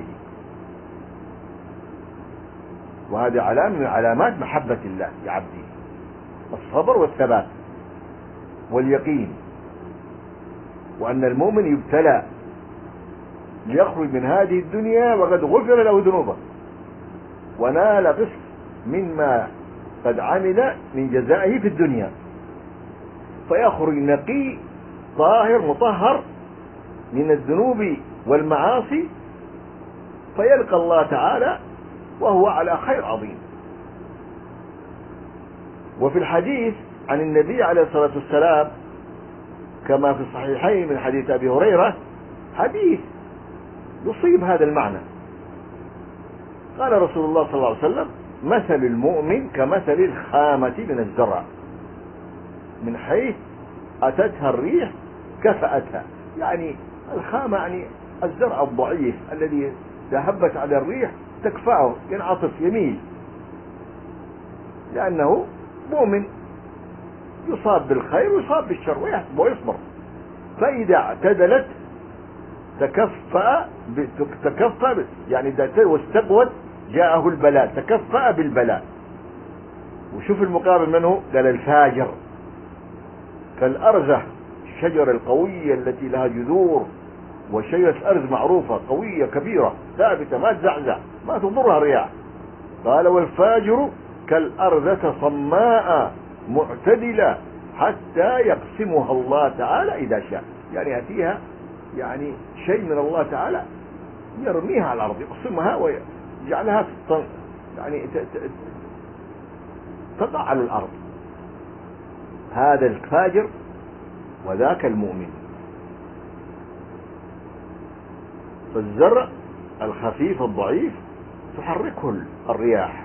A: وهذه علامة من علامات محبة الله لعبده، الصبر والثبات واليقين، وأن المؤمن يبتلى ليخرج من هذه الدنيا وقد غفر له ذنوبه ونال قسط مما قد عمل من جزائه في الدنيا، فيخرج نقي طاهر مطهر من الذنوب والمعاصي، فيلقى الله تعالى وهو على خير عظيم. وفي الحديث عن النبي عليه الصلاة والسلام كما في الصحيحين من حديث أبي هريرة حديث يصيب هذا المعنى، قال رسول الله صلى الله عليه وسلم مثل المؤمن كمثل الخامة من الزرع، من حيث أتتها الريح كفأتها، يعني الخامة يعني الزرع الضعيف الذي ذهبت على الريح تكفأه، ينعطف يميل، لأنه مؤمن يصاب بالخير ويصاب بالشر ويصبر، فإذا اعتدلت تكفأ تكفأ يعني واستقوت جاءه البلاء، تكفأ بالبلاء. وشوف المقابل منه، قال الفاجر كالأرزة، الشجرة القوية التي لها جذور، وشجرة الأرز معروفة قوية كبيرة ثابتة ما تزعزع ما تضرها الرياح. قال والفاجر كالأرزة صماء معتدلة حتى يقسمها الله تعالى إذا شاء، يعني يأتيها يعني شيء من الله تعالى يرميها على الأرض يقسمها ويجعلها يعني تقع على الأرض. هذا الفاجر وذاك المؤمن. فالزرع الخفيف الضعيف تحركه الرياح،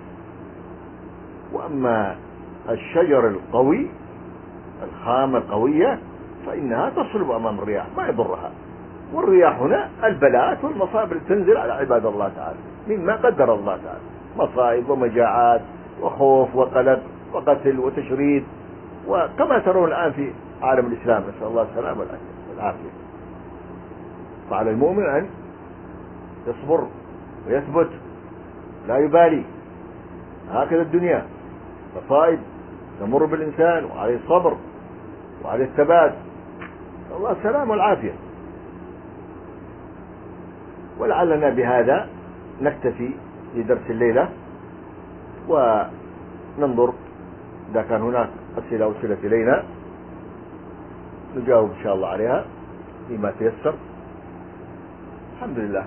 A: وأما الشجر القوي الخامة القوية فإنها تصلب أمام الرياح ما يضرها. والرياح هنا البلاءات والمصائب التي تنزل على عباد الله تعالى مما قدر الله تعالى، مصائب ومجاعات وخوف وقلق وقتل وتشريد، وكما ترون الآن في عالم الإسلام، نسأل الله السلامة والعافية. فعلى المؤمن أن يصبر ويثبت لا يبالي، هكذا الدنيا مصائب تمر بالإنسان وعليه الصبر وعليه الثبات، الله السلامة والعافية. ولعلنا بهذا نكتفي لدرس الليلة، وننظر إذا كان هناك أسئلة أرسلت إلينا نجاوب إن شاء الله عليها فيما تيسر. الحمد لله.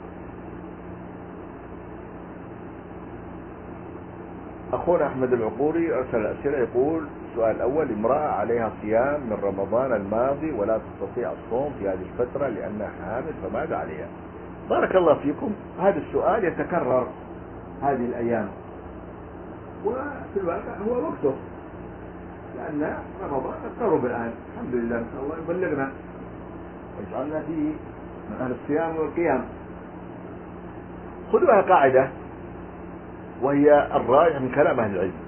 A: أخونا أحمد العقوري أرسل أسئلة، يقول: السؤال الأول: امرأة عليها صيام من رمضان الماضي ولا تستطيع الصوم في هذه الفترة لأنها حامل، فماذا عليها؟ بارك الله فيكم. هذا السؤال يتكرر هذه الأيام، وفي الواقع هو وقته، لأن رمضان قرب الآن. الحمد لله، نسأل الله يبلغنا ويجعلنا فيه من أهل الصيام والقيام. خذوها قاعدة، وهي الراجح من كلام أهل العلم،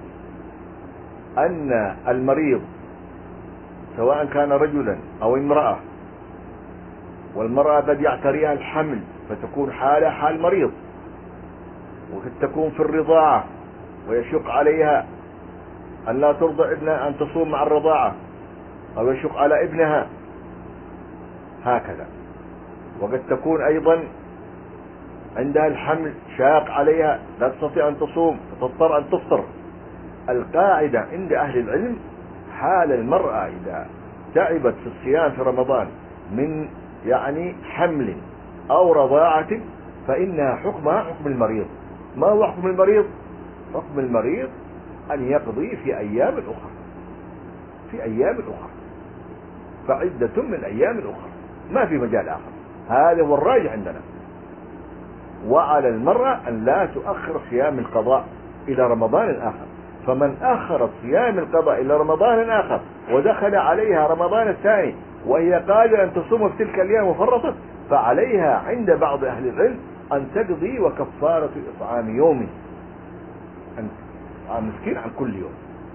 A: أن المريض سواء كان رجلا أو امرأة، والمرأة قد يعتريها الحمل فتكون حالة حال مريض، وقد تكون في الرضاعة ويشق عليها أن لا ترضع ابنها أن تصوم مع الرضاعة، أو يشق على ابنها هكذا، وقد تكون أيضا عندها الحمل شاق عليها لا تستطيع أن تصوم فتضطر أن تفطر. القاعدة عند أهل العلم: حال المرأة إذا تعبت في الصيام في رمضان من يعني حمل أو رضاعة فإنها حكمها حكم المريض. ما هو حكم المريض؟ حكم المريض أن يقضي في أيام أخرى، في أيام أخرى، فعدة من أيام أخرى، ما في مجال آخر. هذا هو الراجح عندنا. وعلى المرأة أن لا تؤخر صيام القضاء إلى رمضان آخر، فمن أخر صيام القضاء إلى رمضان آخر ودخل عليها رمضان الثاني وهي قادرة أن تصوم في تلك الأيام وفرطت، فعليها عند بعض أهل العلم أن تقضي وكفارة إطعام يوم، أن تطعم مسكين عن كل يوم.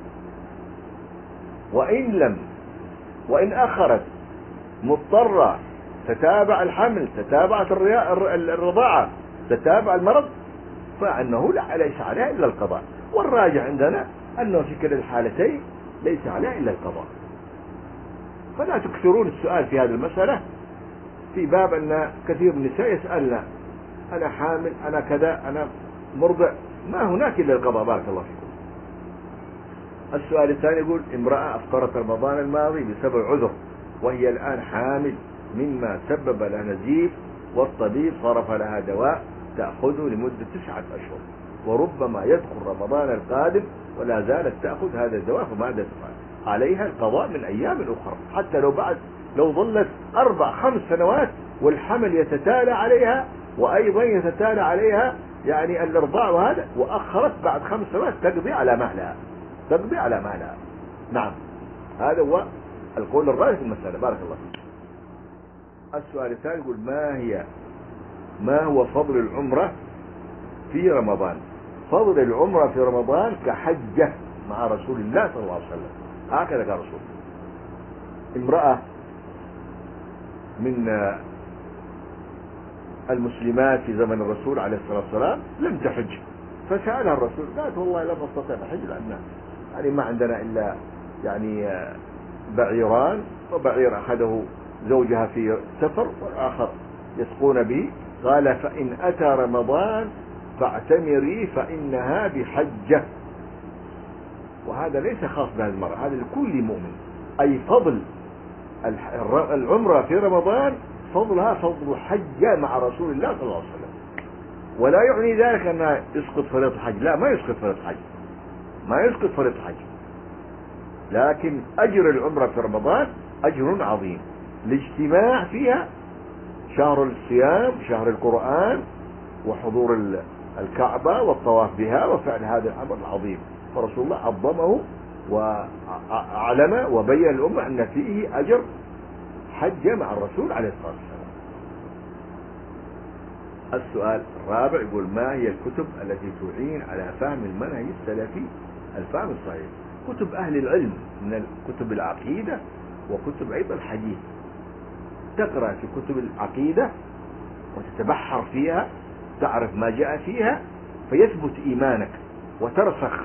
A: وإن لم وإن أخرت مضطرة، تتابع الحمل، تتابعت الرضاعة، تتابع المرض، فأنه لا ليس عليها إلا القضاء. والراجع عندنا أنه في كلا الحالتين ليس عليها إلا القضاء. فلا تكثرون السؤال في هذه المسألة، في باب أن كثير من النساء يسألنا: أنا حامل، أنا كذا، أنا مرضع، ما هناك إلا القضاء. بارك الله فيكم. السؤال الثاني يقول: امرأة أفطرت رمضان الماضي بسبب عذر وهي الآن حامل مما سبب لها نزيف، والطبيب صرف لها دواء تأخذه لمدة تسعة أشهر، وربما يدخل رمضان القادم ولا زالت تأخذ هذا الدواء، فماذا تفعل؟ عليها القضاء من أيام أخرى، حتى لو بعد لو ظلت أربع خمس سنوات والحمل يتتالى عليها، وأيضا يتتالى عليها يعني الإرضاع وهذا، وأخرت بعد خمس سنوات تقضي على مهلها، تقضي على مهلها. نعم، هذا هو القول الراجح في المسألة. بارك الله فيك. السؤال الثاني يقول: ما هي ما هو فضل العمرة في رمضان؟ فضل العمرة في رمضان كحجة مع رسول الله صلى الله عليه وسلم، هكذا قال رسول. امرأة من المسلمات في زمن الرسول عليه الصلاة والسلام لم تحج، فسألها الرسول، قالت: والله لم أستطع الحج لأن يعني ما عندنا إلا يعني بعيران، وبعير أخذه زوجها في سفر والآخر يسقون به. قال: فإن أتى رمضان فاعتمري فإنها بحجة. وهذا ليس خاص بهذه المرأة، هذا لكل مؤمن. أي فضل العمرة في رمضان فضلها فضل حجة مع رسول الله صلى الله عليه وسلم. ولا يعني ذلك أنها يسقط فريضة الحج، لا، ما يسقط فريضة الحج، ما يسقط فريضة الحج، لكن أجر العمرة في رمضان أجر عظيم، الاجتماع فيها شهر الصيام، شهر القرآن، وحضور الكعبة والطواف بها وفعل هذا الأمر العظيم، فرسول الله عظمه وأعلم وبين الأمة أن فيه أجر حج مع الرسول عليه الصلاة والسلام. السؤال الرابع يقول: ما هي الكتب التي تعين على فهم المنهج السلفي الفهم الصحيح؟ كتب أهل العلم من كتب العقيدة وكتب أيضا الحديث. تقرأ في كتب العقيدة وتتبحر فيها، تعرف ما جاء فيها فيثبت إيمانك وترسخ،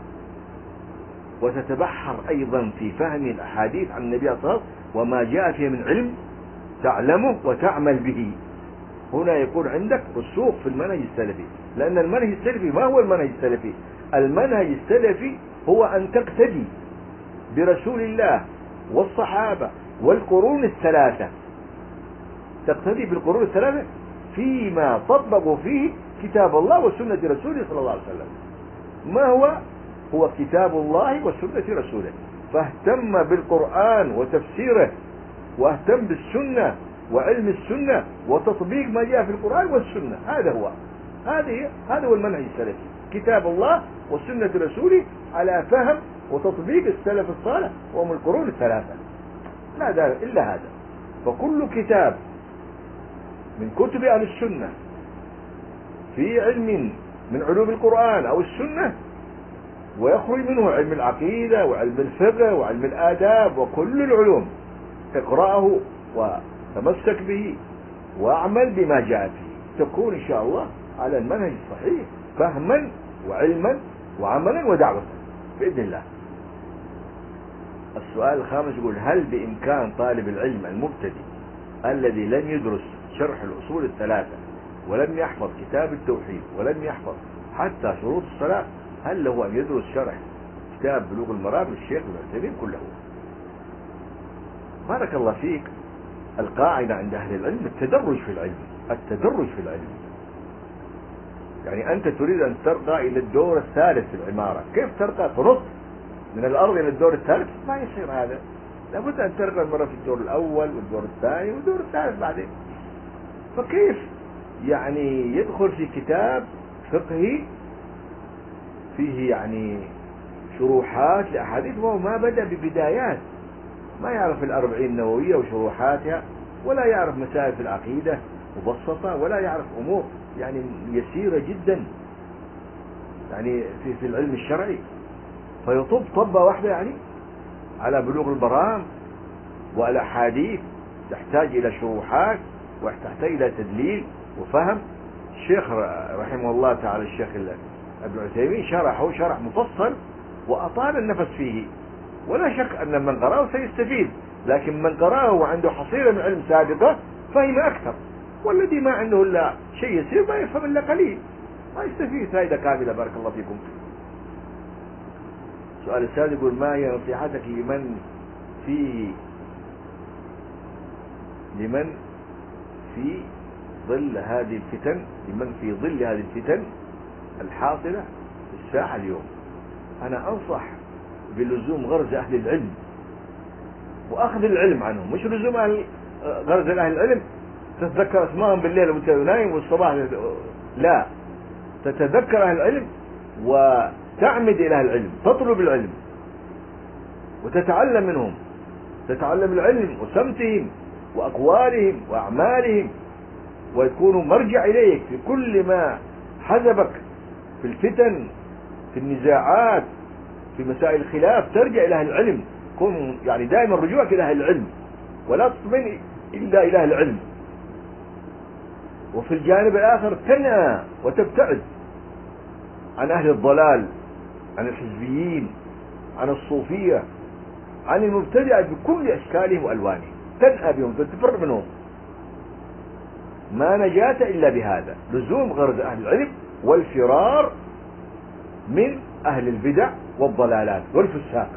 A: وتتبحر أيضا في فهم الأحاديث عن النبي صلى الله عليه وسلم وما جاء فيه من علم تعلمه وتعمل به.
B: هنا يكون عندك رسوخ في المنهج السلفي، لأن المنهج السلفي ما هو المنهج السلفي؟ المنهج السلفي هو أن تقتدي برسول الله والصحابة والقرون الثلاثة، تقتدي بالقرون الثلاثة فيما طبقوا فيه كتاب الله وسنة رسوله صلى الله عليه وسلم. ما هو؟ هو كتاب الله وسنة رسوله، فاهتم بالقرآن وتفسيره، واهتم بالسنة وعلم السنة وتطبيق ما جاء في القرآن والسنة. هذا هو هذه هذا هو المنهج السلفي، كتاب الله وسنة رسوله على فهم وتطبيق السلف الصالح وهم القرون الثلاثة، لا دار إلا هذا. فكل كتاب من كتب أهل السنة في علم من علوم القرآن أو السنة، ويخرج منه علم العقيدة وعلم الفقه وعلم الآداب وكل العلوم، اقرأه وتمسك به واعمل بما جاء فيه، تكون إن شاء الله على المنهج الصحيح فهما وعلما وعملا ودعوة بإذن الله. السؤال الخامس يقول: هل بإمكان طالب العلم المبتدئ الذي لم يدرس شرح الأصول الثلاثة ولم يحفظ كتاب التوحيد ولم يحفظ حتى شروط الصلاة، هل له أن يدرس شرح كتاب بلوغ المرام للشيخ ابن عثيمين كله؟ بارك الله فيك. القاعدة عند أهل العلم التدرج في العلم، التدرج في العلم. يعني أنت تريد أن ترقى إلى الدور الثالث في العمارة، كيف ترقى؟ تنط من الأرض إلى الدور الثالث؟ ما يصير هذا، لابد أن ترقى مرة في الدور الأول والدور الثاني والدور الثالث بعدين. فكيف يعني يدخل في كتاب فقهي فيه يعني شروحات لأحاديث وهو ما بدأ ببدايات، ما يعرف الأربعين النووية وشروحاتها، ولا يعرف مسائل في العقيدة مبسطة، ولا يعرف أمور يعني يسيرة جدا يعني في, في العلم الشرعي، فيطب طبة واحدة يعني على بلوغ المرام والأحاديث، تحتاج إلى شروحات وتحتاج إلى تدليل وفهم. الشيخ رحمه الله تعالى الشيخ ابن عثيمين شرحه شرح مفصل وأطال النفس فيه، ولا شك أن من قرأه سيستفيد، لكن من قرأه وعنده حصيلة من علم سابقة فهم أكثر، والذي ما عنده إلا شيء يسير ما يفهم إلا قليل، ما يستفيد فائدة كاملة. بارك الله فيكم. السؤال السادس يقول: ما هي نصيحتك لمن في لمن في ظل هذه الفتن لمن في ظل هذه الفتن الحاصلة في الساحة اليوم؟ أنا أنصح بلزوم غرز أهل العلم وأخذ العلم عنهم، مش لزوم أهل غرز أهل العلم تتذكر اسمائهم بالليل وانت نايم والصباح، لا، تتذكر أهل العلم وتعمد إلى أهل العلم، تطلب العلم وتتعلم منهم، تتعلم العلم وسمتهم وأقوالهم وأعمالهم، ويكونوا مرجع إليك في كل ما حزبك في الفتن في النزاعات في مسائل الخلاف، ترجع إلى أهل العلم، كن يعني دائما رجوعك إلى أهل العلم ولا تطمئن إلا إلى أهل العلم. وفي الجانب الآخر تنأى وتبتعد عن أهل الضلال، عن الحزبيين، عن الصوفية، عن المبتدعة بكل أشكالهم وألوانهم، تنأى بهم تفر منهم. ما نجاة إلا بهذا، لزوم غرز أهل العلم والفرار من أهل البدع والضلالات والفساق،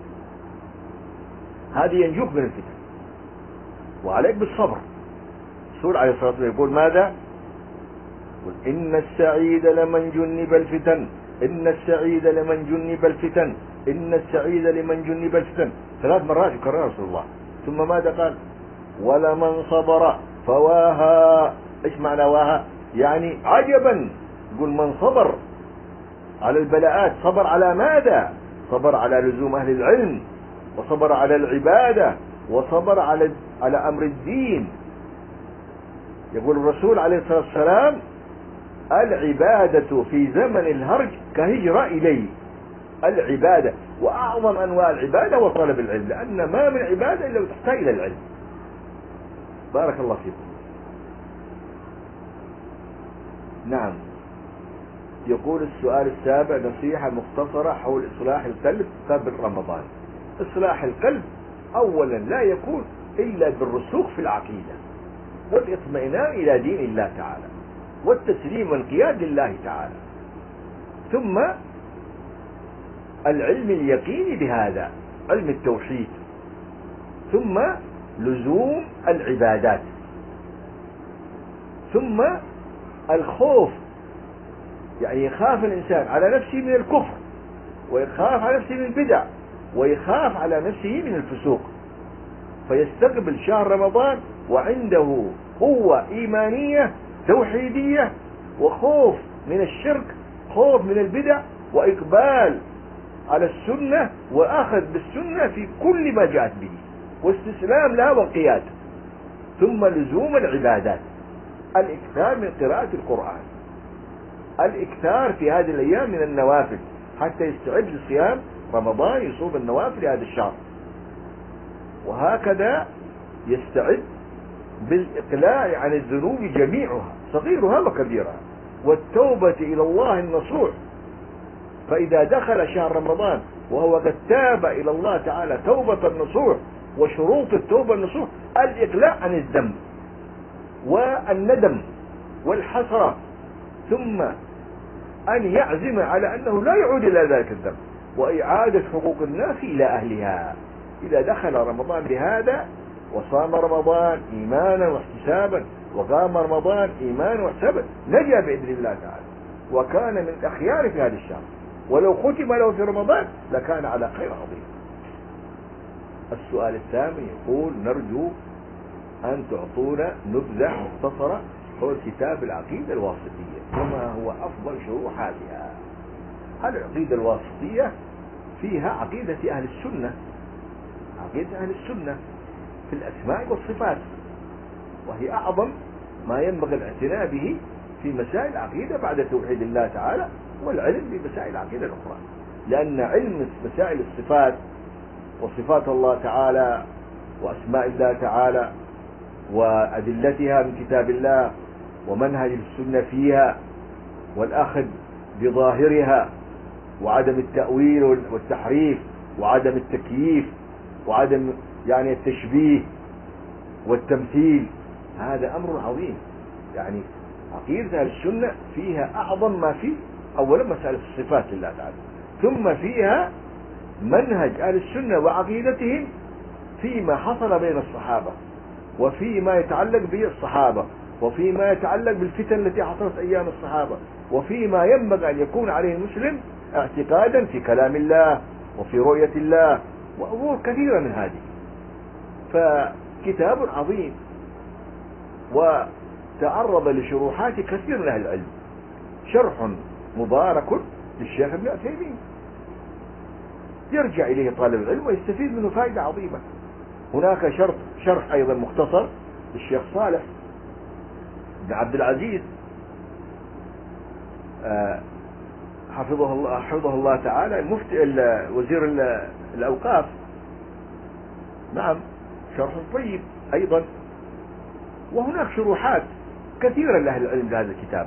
B: هذه ينجوك من الفتن. وعليك بالصبر. الرسول عليه الصلاة والسلام يقول ماذا؟ يقول: إن السعيد لمن جنب الفتن، إن السعيد لمن جنب الفتن، إن السعيد لمن جنب الفتن، ثلاث مرات يكررها رسول الله. ثم ماذا قال؟ ولمن صبر فواها. إيش معنى واها؟ يعني عجبا. يقول: من صبر على البلاءات، صبر على ماذا؟ صبر على لزوم أهل العلم، وصبر على العبادة، وصبر على على أمر الدين. يقول الرسول عليه الصلاة والسلام: العبادة في زمن الهرج كهجرة إلي. العبادة وأعظم أنواع العبادة وطلب العلم، لأن ما من عبادة إلا تحتاج إلى العلم. بارك الله فيكم. نعم. يقول السؤال السابع: نصيحة مختصرة حول إصلاح القلب قبل رمضان. إصلاح القلب أولا لا يكون إلا بالرسوخ في العقيدة والاطمئنان إلى دين الله تعالى والتسليم والانقياد لله تعالى. ثم العلم اليقيني بهذا علم التوحيد. ثم لزوم العبادات. ثم الخوف، يعني يخاف الإنسان على نفسه من الكفر، ويخاف على نفسه من البدع، ويخاف على نفسه من الفسوق، فيستقبل شهر رمضان وعنده قوة إيمانية توحيدية، وخوف من الشرك، خوف من البدع، وإقبال على السنة وأخذ بالسنة في كل ما جاءت به، واستسلام لها والقياد. ثم لزوم العبادات، الإكثار من قراءة القرآن، الإكثار في هذه الأيام من النوافل حتى يستعد لصيام رمضان، يصوم النوافل هذا الشهر. وهكذا يستعد بالإقلاع عن الذنوب جميعها صغيرها وكبيرها، والتوبة إلى الله النصوح. فإذا دخل شهر رمضان وهو قد تاب إلى الله تعالى توبة النصوح، وشروط التوبة النصوح الإقلاع عن الذنب والندم والحسرة، ثم أن يعزم على أنه لا يعود إلى ذلك الذنب، وإعادة حقوق الناس إلى أهلها. إذا دخل رمضان بهذا وصام رمضان إيمانا واحتسابا، وقام رمضان إيمانا واحتسابا، نجا بإذن الله تعالى، وكان من الأخيار في هذا الشهر. ولو ختم له في رمضان لكان على خير عظيم. السؤال الثامن يقول: نرجو أن تعطونا نبذة مختصرة حول كتاب العقيدة الواسطية، وما هو أفضل شروحاتها. العقيدة الواسطية فيها عقيدة أهل السنة، عقيدة أهل السنة في الأسماء والصفات، وهي أعظم ما ينبغي الاعتناء به في مسائل العقيدة بعد توحيد الله تعالى والعلم بمسائل العقيدة الأخرى. لأن علم مسائل الصفات وصفات الله تعالى وأسماء الله تعالى وأدلتها من كتاب الله ومنهج السنة فيها، والأخذ بظاهرها، وعدم التأويل والتحريف، وعدم التكييف، وعدم يعني التشبيه والتمثيل، هذا أمر عظيم. يعني عقيدة السنة فيها أعظم ما فيه أولا مسألة الصفات لله تعالى، ثم فيها منهج أهل السنة وعقيدتهم فيما حصل بين الصحابة، وفيما يتعلق بالصحابة، وفيما يتعلق بالفتن التي حصلت أيام الصحابة، وفيما ينبغي أن يكون عليه المسلم اعتقادا في كلام الله وفي رؤية الله وأمور كثيرة من هذه. فكتاب عظيم وتعرض لشروحات كثير من أهل العلم. شرح مبارك للشيخ ابن عثيمين يرجع إليه طالب العلم ويستفيد منه فائدة عظيمة. هناك شرح, شرح أيضا مختصر للشيخ صالح بن عبد العزيز حفظه الله حفظه الله تعالى، المفتي وزير الأوقاف. نعم، شرح طيب أيضا. وهناك شروحات كثيرة لأهل العلم لهذا الكتاب،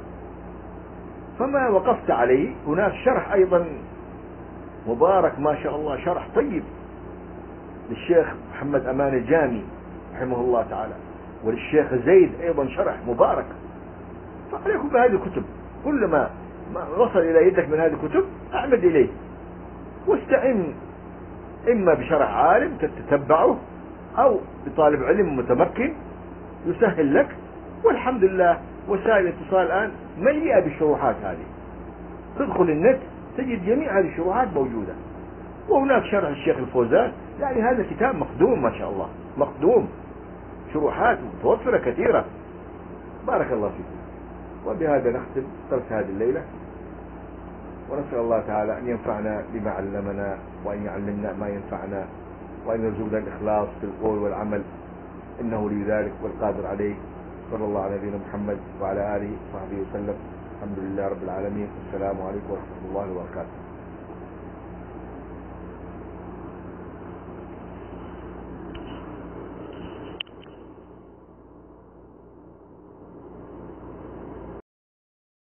B: فما وقفت عليه. هناك شرح أيضا مبارك ما شاء الله، شرح طيب للشيخ محمد أمان الجامي رحمه الله تعالى، وللشيخ زيد أيضا شرح مبارك. فعليكم بهذه الكتب، كل ما وصل إلى يدك من هذه الكتب أعمد إليه، واستعن إما بشرح عالم تتبعه أو بطالب علم متمكن يسهل لك. والحمد لله وسائل الاتصال الآن مليئة بالشروحات هذه، تدخل النت تجد جميع هذه الشروحات موجودة. وهناك شرح الشيخ الفوزان، يعني هذا كتاب مخدوم ما شاء الله، مخدوم، شروحات متوفرة كثيرة. بارك الله فيكم. وبهذا نختم درس هذه الليلة، ونسأل الله تعالى أن ينفعنا بما علمنا، وأن يعلمنا ما ينفعنا، وأن يرزقنا الإخلاص في القول والعمل، إنه لي ذلك والقادر عليه. صلى الله على نبينا محمد وعلى آله وصحبه وسلم. الحمد لله رب العالمين. السلام عليكم ورحمة الله وبركاته.